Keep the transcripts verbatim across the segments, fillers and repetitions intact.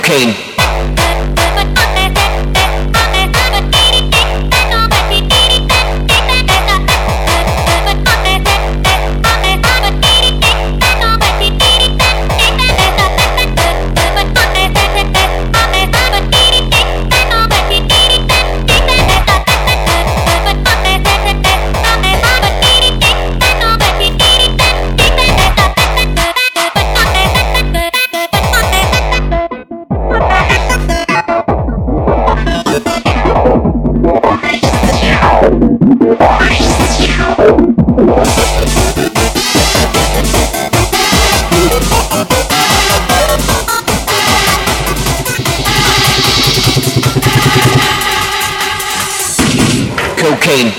Cocaine. Cocaine.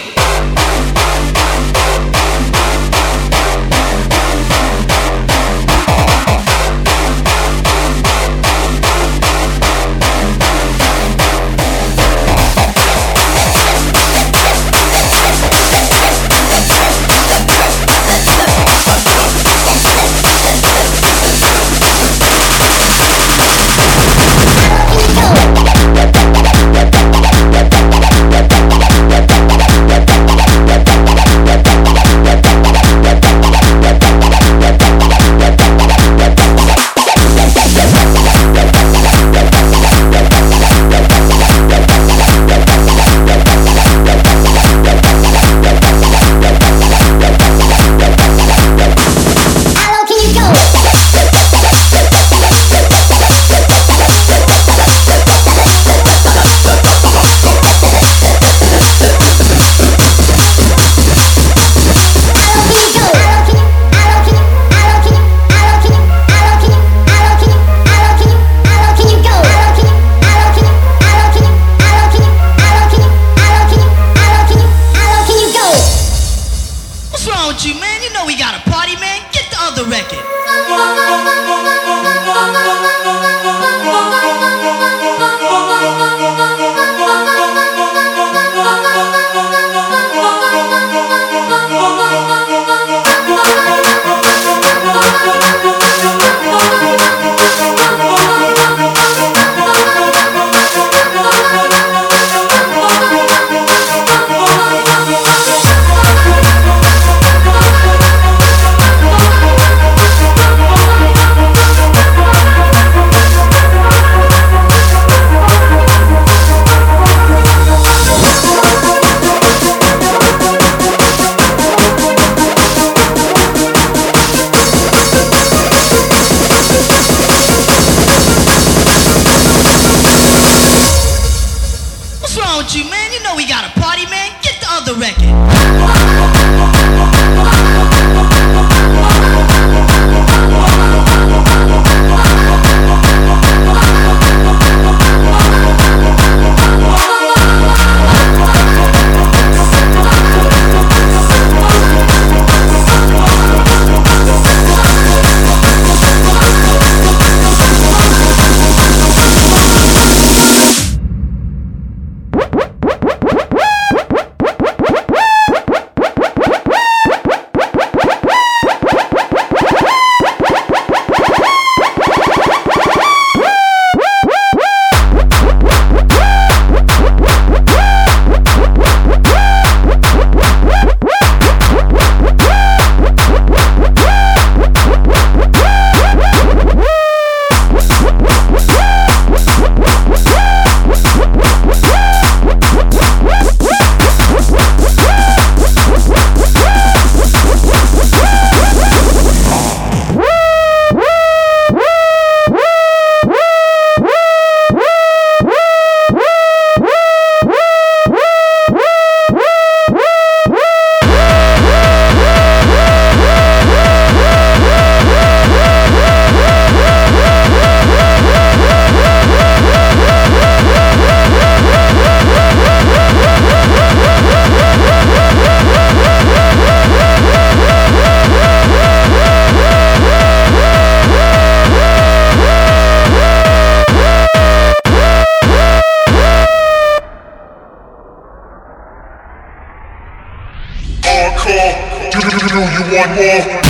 hardcore. Do, do, do, do you want more?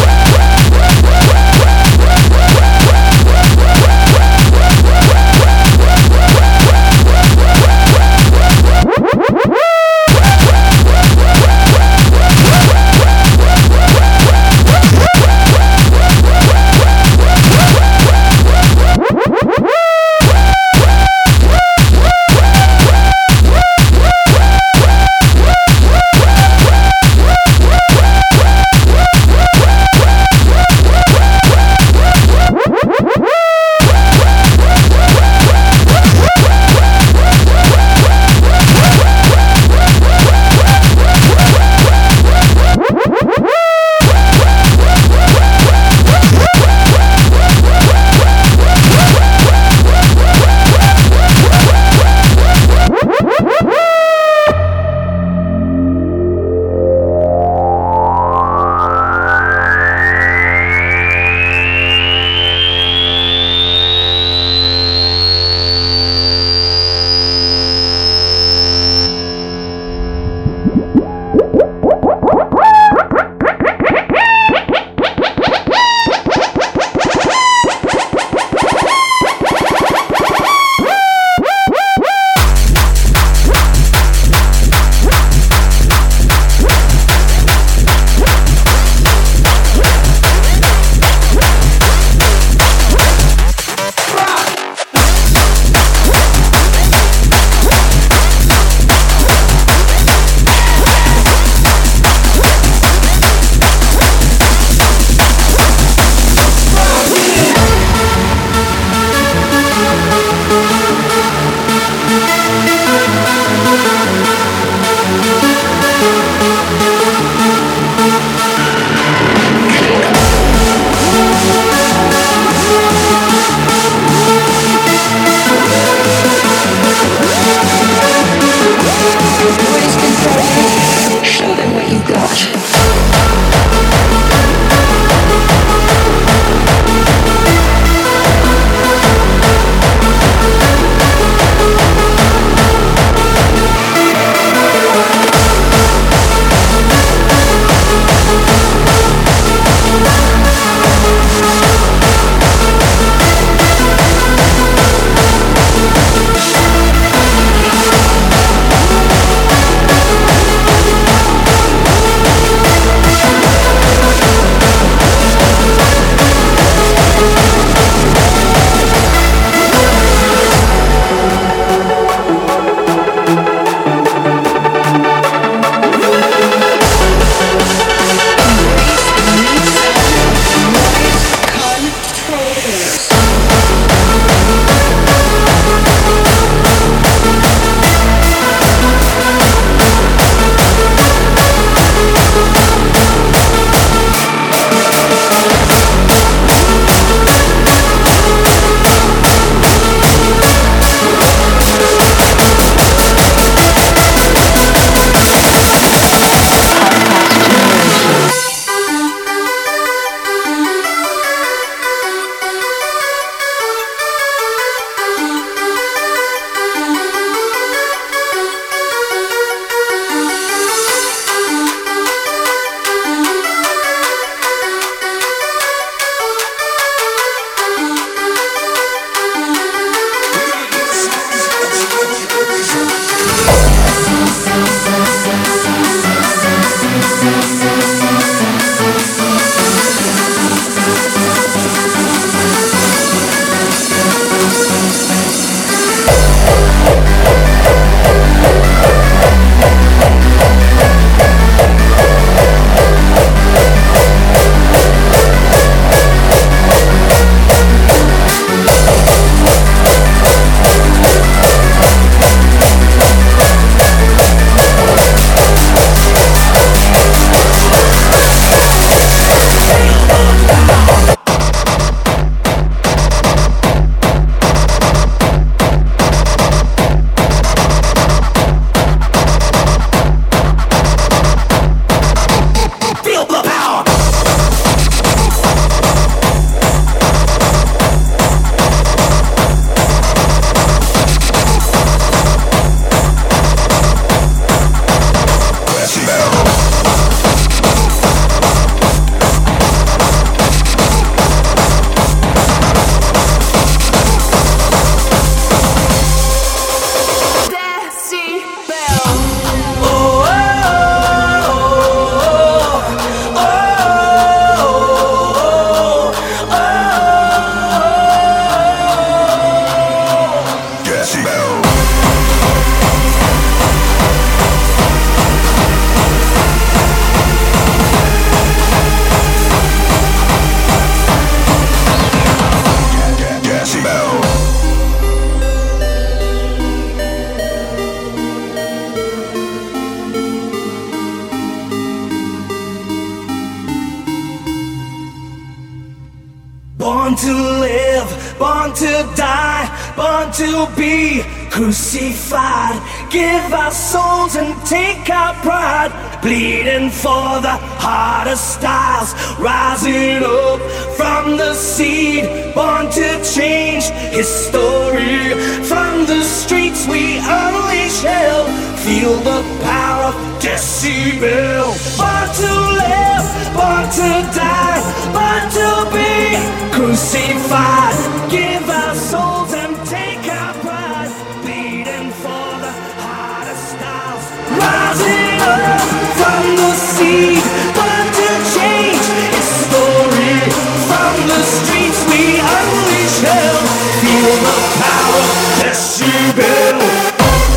Born to live, born to die, born to be crucified. Give our souls and take our pride, bleeding for the hardest styles. Rising up from the seed, born to change history. From the streets we unleash hell, feel the power of decibel. Born to live, born to die, born to be crucified. Give our souls and take our pride, bleeding for the hardest styles. Rising up from the seed, born to change history. From the streets we unleash hell, feel the power of decibel.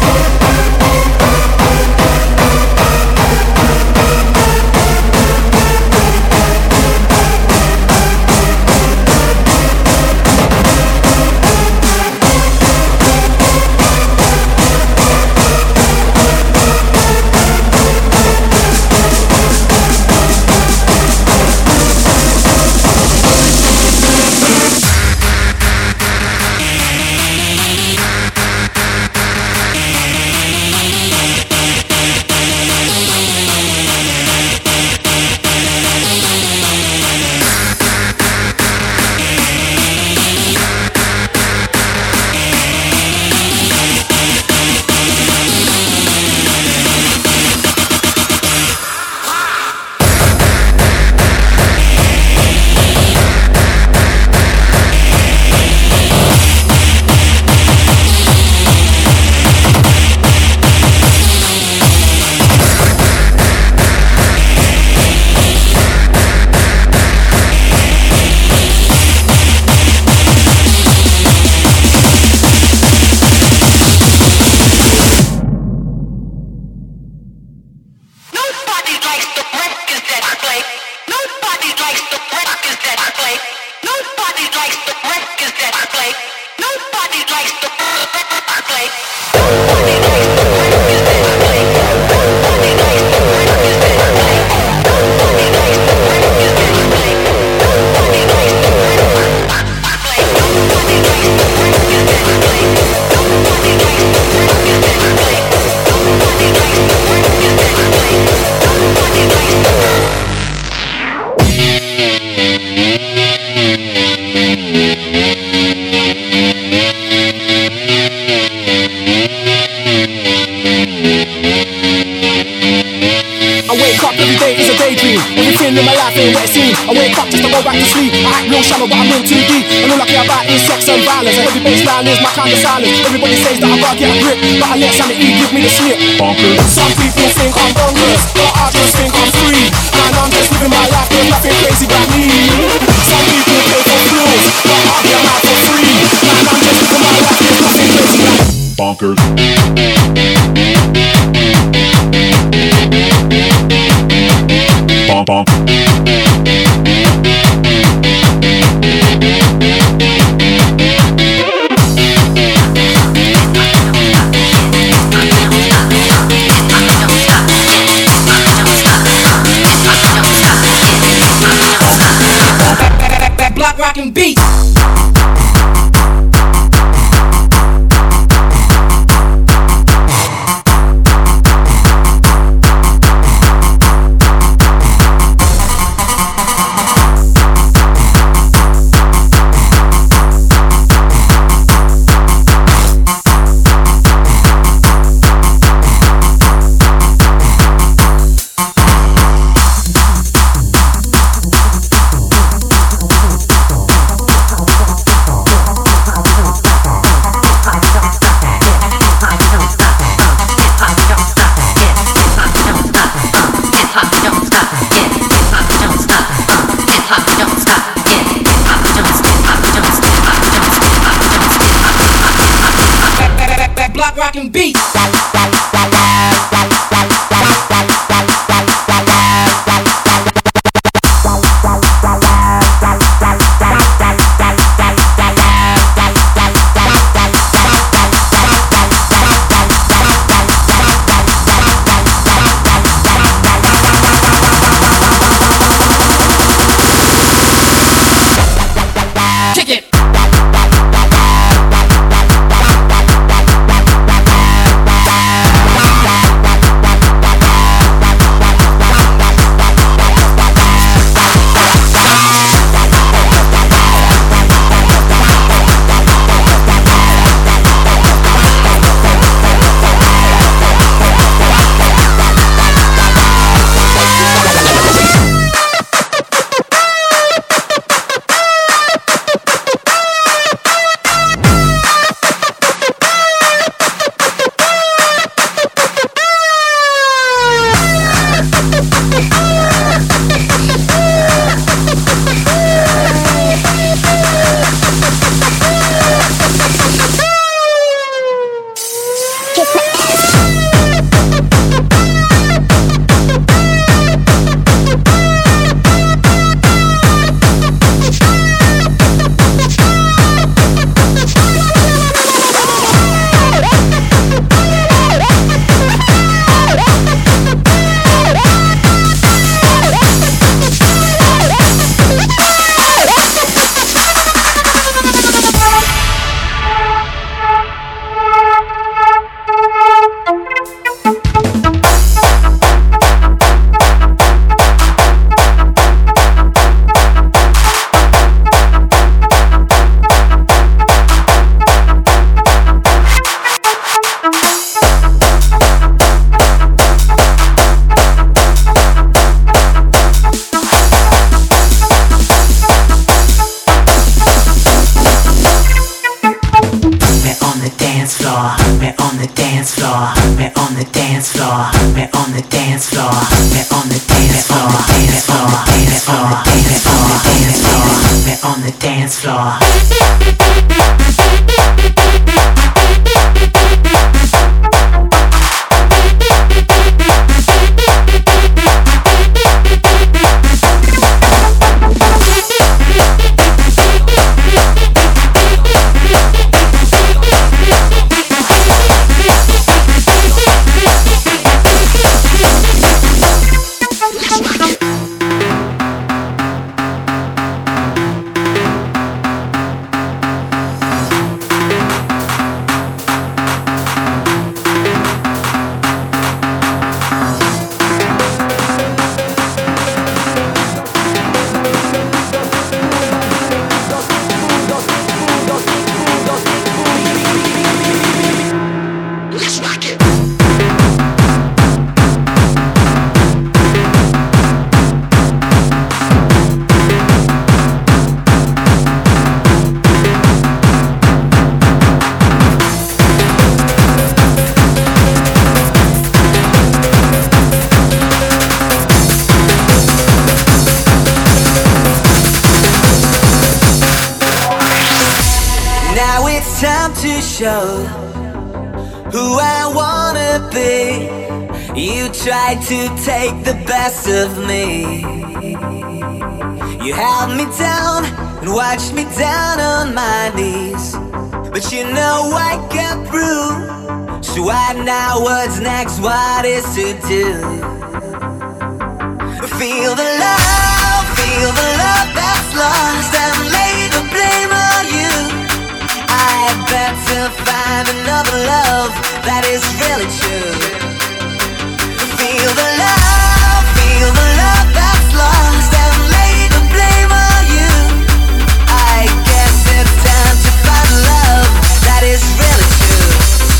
I wake up just to go back to sleep. I act real shallow, but I'm in too deep. And all I care about is sex and violence. And every baseline is my kind of silence. Everybody says that I gotta get a grip, but I let sanity give me the slip. Bonkers. Some people think I'm bonkers, but I just think I'm free. Man, I'm just living my life, there's nothing crazy about me. Some people pay for bills, but I get mine for free. Man, I'm just living my life, there's nothing crazy about me. Bonkers. Bonk, bonk. Block rockin' beat. dance floor. Show who I wanna be. You tried to take the best of me. You held me down and watched me down on my knees, but you know I got through. So I know what's next, what is to do. Feel the love, feel the love that's lost, and lay the blame on you. I better find another love that is really true. Feel the love, feel the love that's lost, and lay the blame on you. I guess it's time to find love that is really true.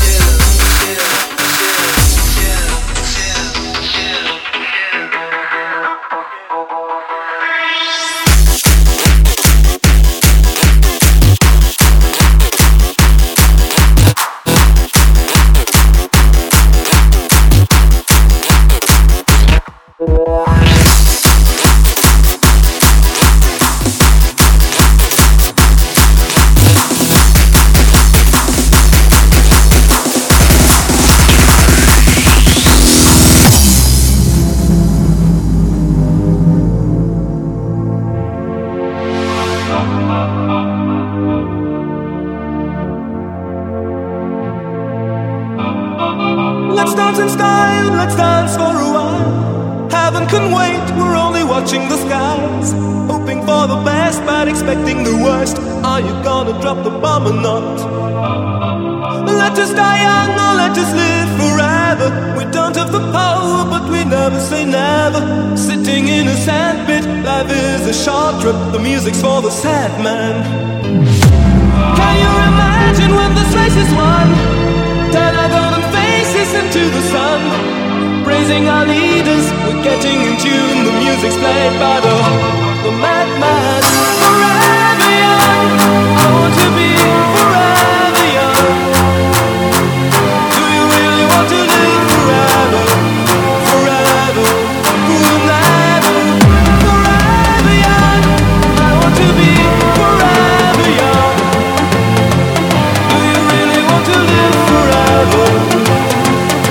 Let's dance in style, let's dance for a while. Heaven can wait, we're only watching the skies. Hoping for the best, but expecting the worst. Are you gonna drop the bomb or not? Let us die young or let us live forever. We don't have the power, but we never say never. Sitting in a sandpit, life is a short trip. The music's for the sad man. Can you imagine when this race is won? Turn our golden faces into the sun, praising our leaders, we're getting in tune. The music's played by the, the madman. Forever young, I want to be forever young. Do you really want to live forever? Forever, forever. Forever young, I want to be forever young. Do you really want to live forever?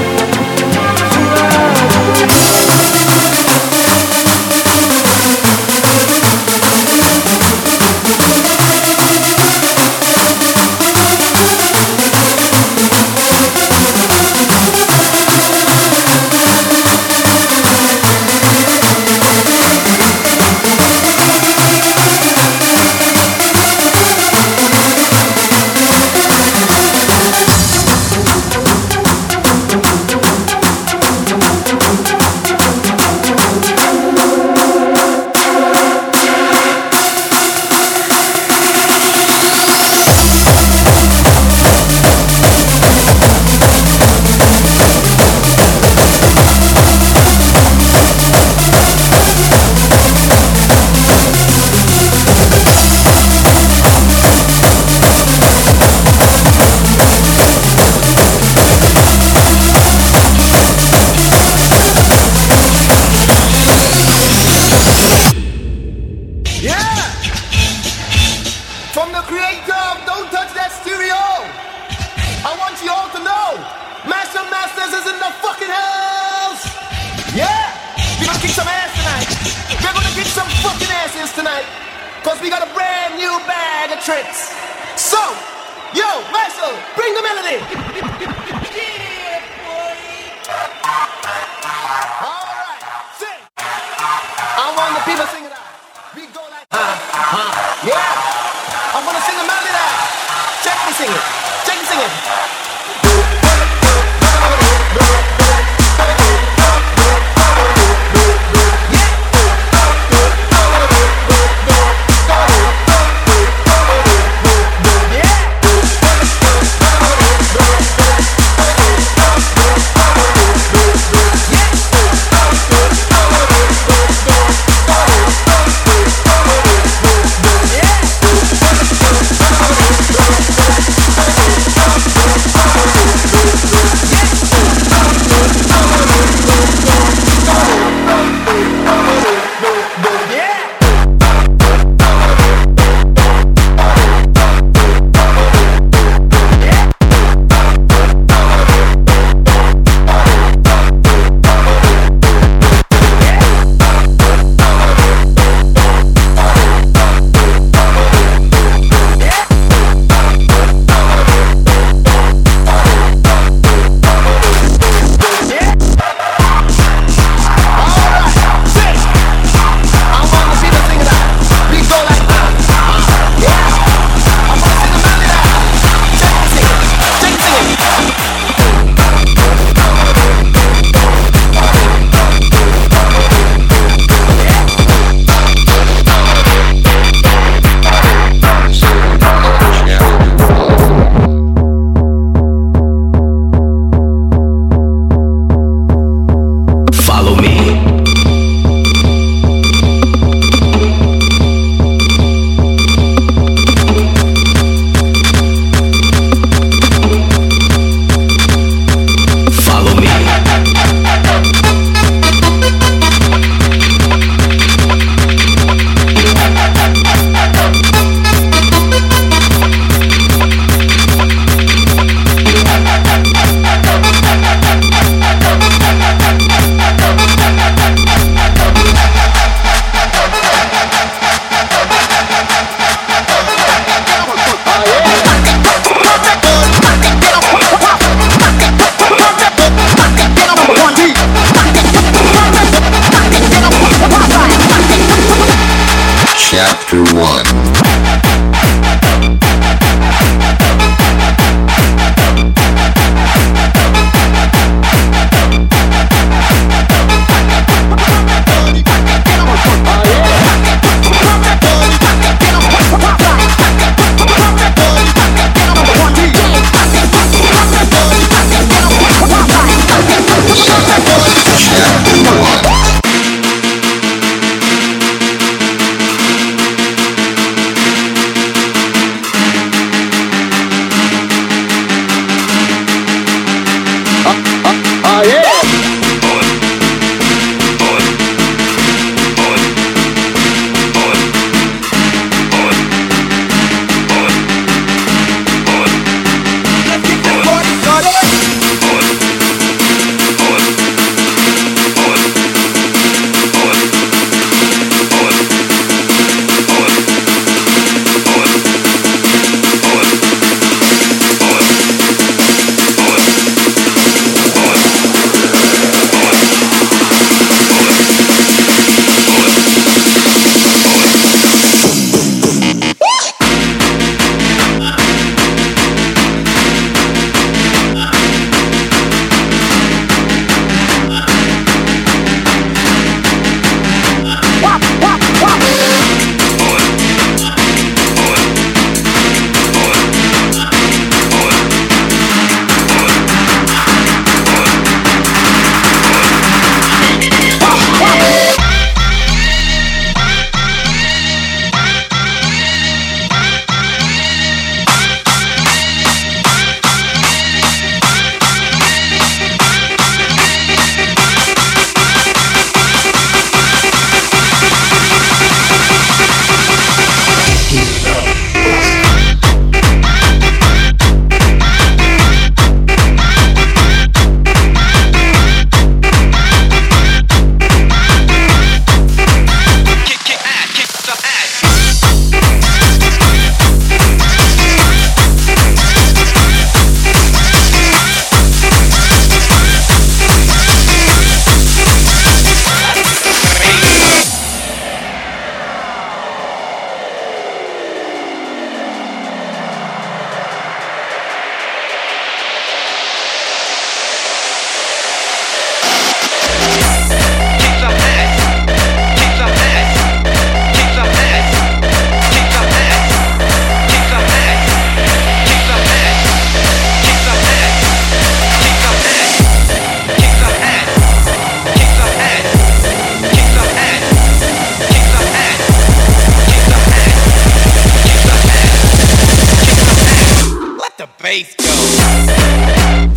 Forever. Creator, don't touch that stereo. I want you all to know, Master Masters is in the fucking house. Yeah, we're gonna kick some ass tonight. We're gonna kick some fucking asses tonight. Cause we got a brand new bag of tricks. So, yo, Marshall, bring the melody. Yeah, boy. All right, sing. I want the people singing out. We go like, uh, uh, yeah. I'm gonna sing the melody now. Check me sing it. Check me sing it. Chapter one. Chapter one. bass go.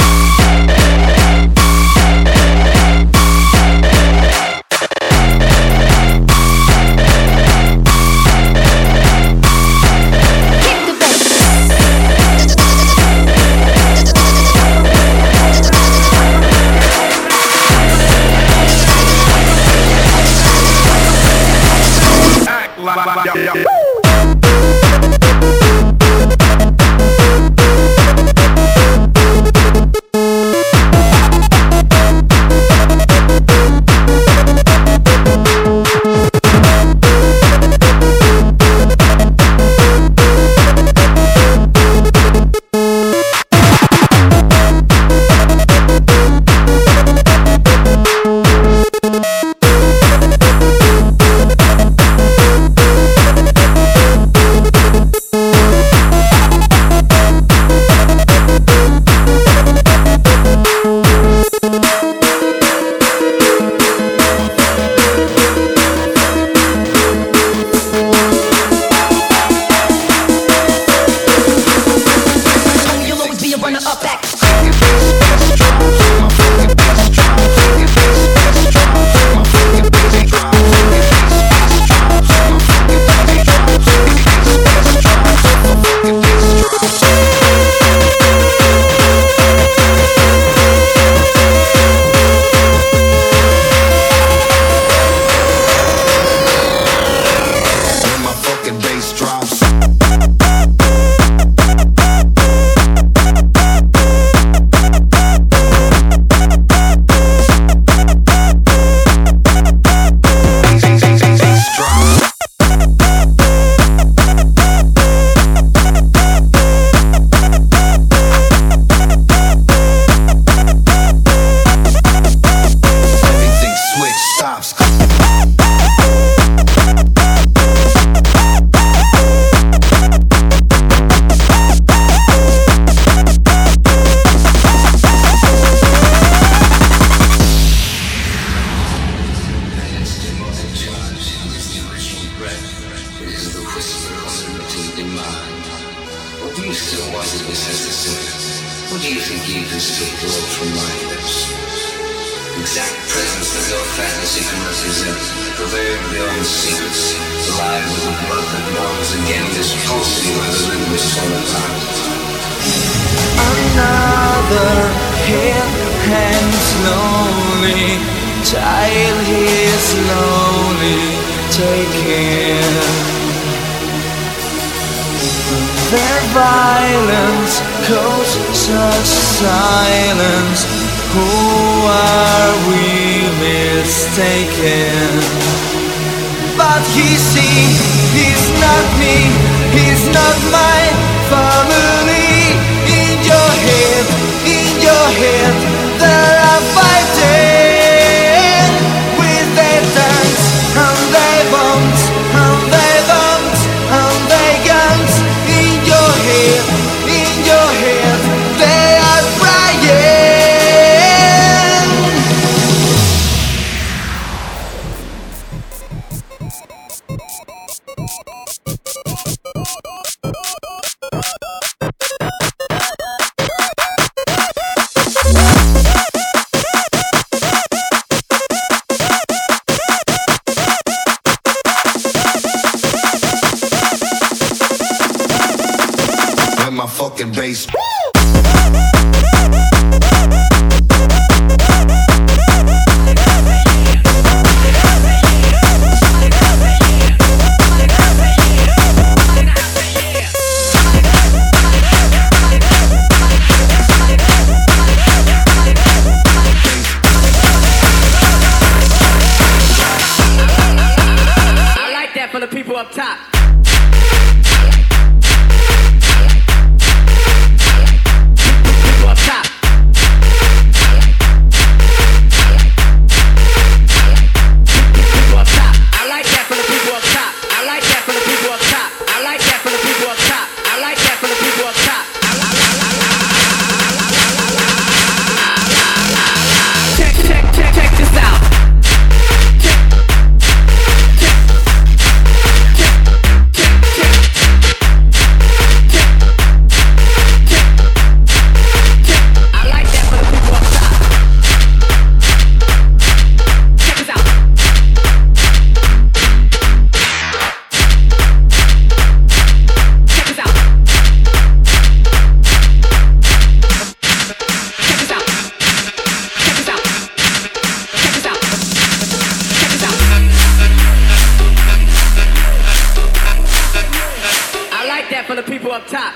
for the people up top.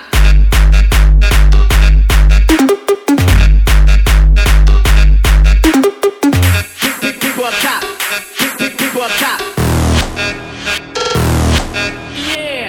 People up top. People up top. Yeah.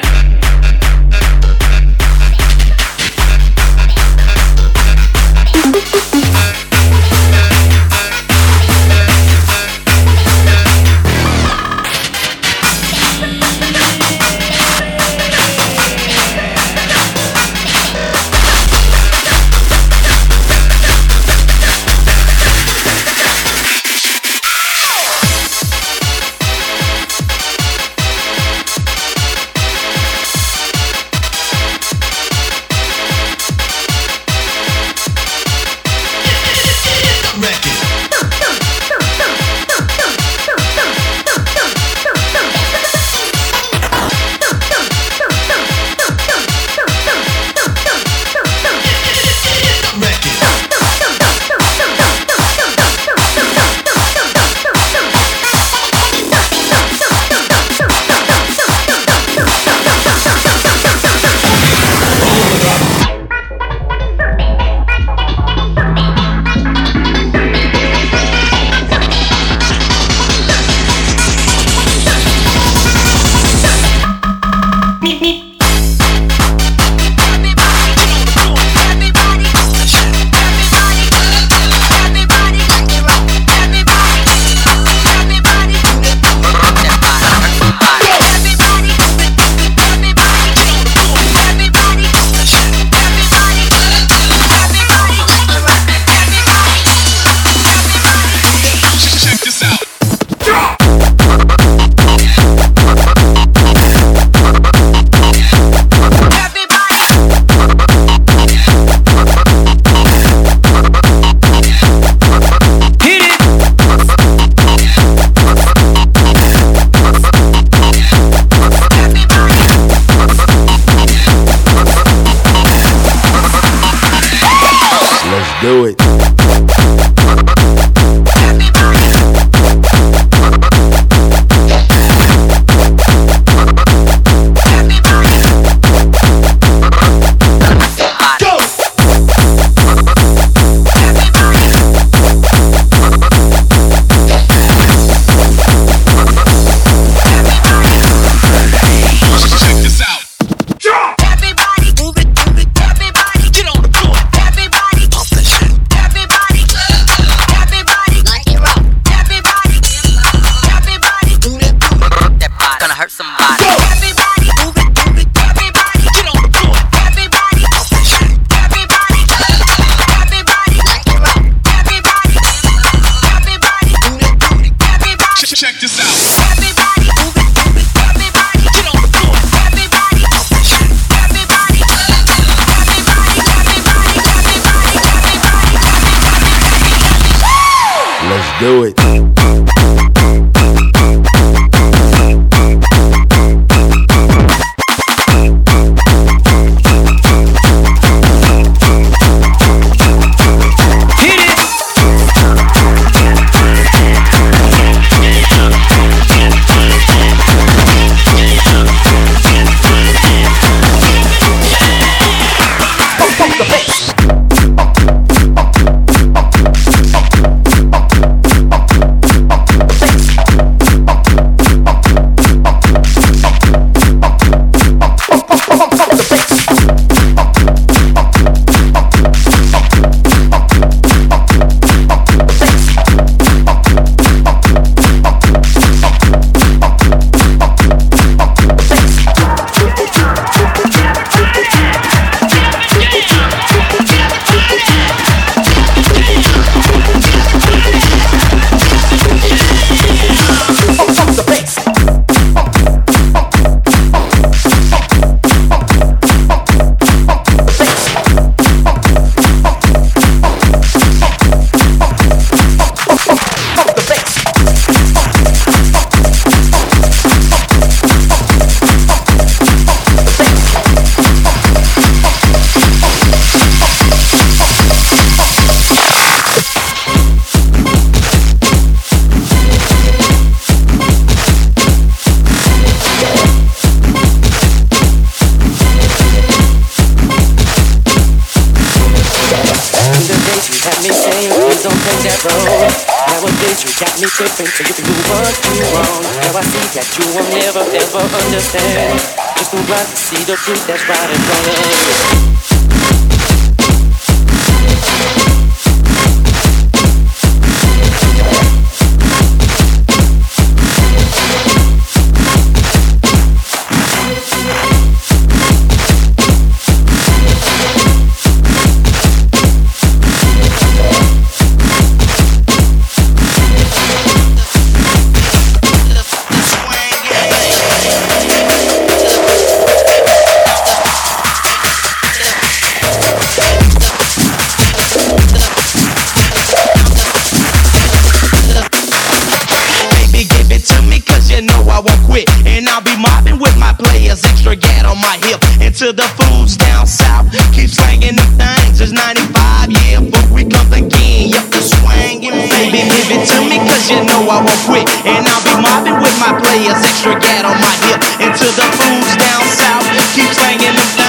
Do it. Do it. Up tripping till you can do what you want. Now I see that you will never ever understand. Just too blind to see the truth that's right in front of you. To the fools down south, keep slanging the things. It's ninety-five, yeah, but we come again. Yup, the swangin', baby, give it to me, cause you know I won't quit. And I'll be mobbing with my players, extra gat on my hip. And to the fools down south, keep slanging the things.